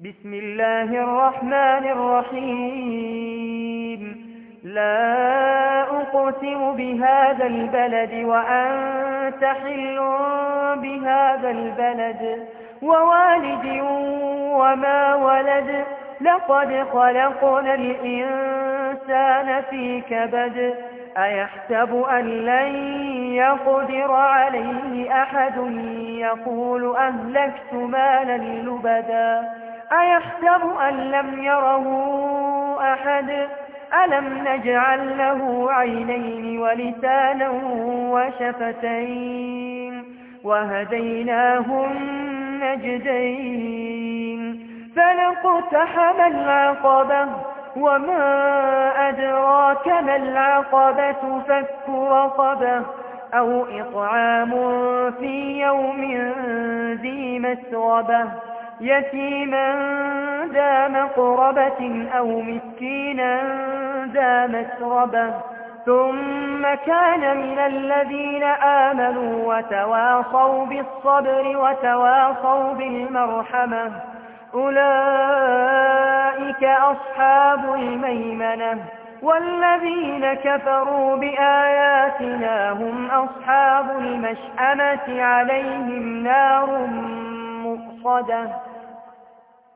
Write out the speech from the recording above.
بسم الله الرحمن الرحيم. لا أقسم بهذا البلد وأنت حل بهذا البلد ووالد وما ولد. لقد خلقنا الإنسان في كبد. أيحسب أن لن يقدر عليه أحد يقول أهلكت مالا لبدا. أيحسب أن لم يره أحد. ألم نجعل له عينين ولسانا وشفتين وهديناه النجدين. فلاقتحم العقبة وما أدراك ما العقبة. فك رقبة أو إطعام في يوم ذي مسغبة يتيما ذا مقربة أو مسكينا ذا مسربة. ثم كان من الذين آمنوا وتواصوا بالصبر وتواصوا بالمرحمة أولئك أصحاب الميمنة. والذين كفروا بآياتنا هم أصحاب المشأمة عليهم نار مؤصدة.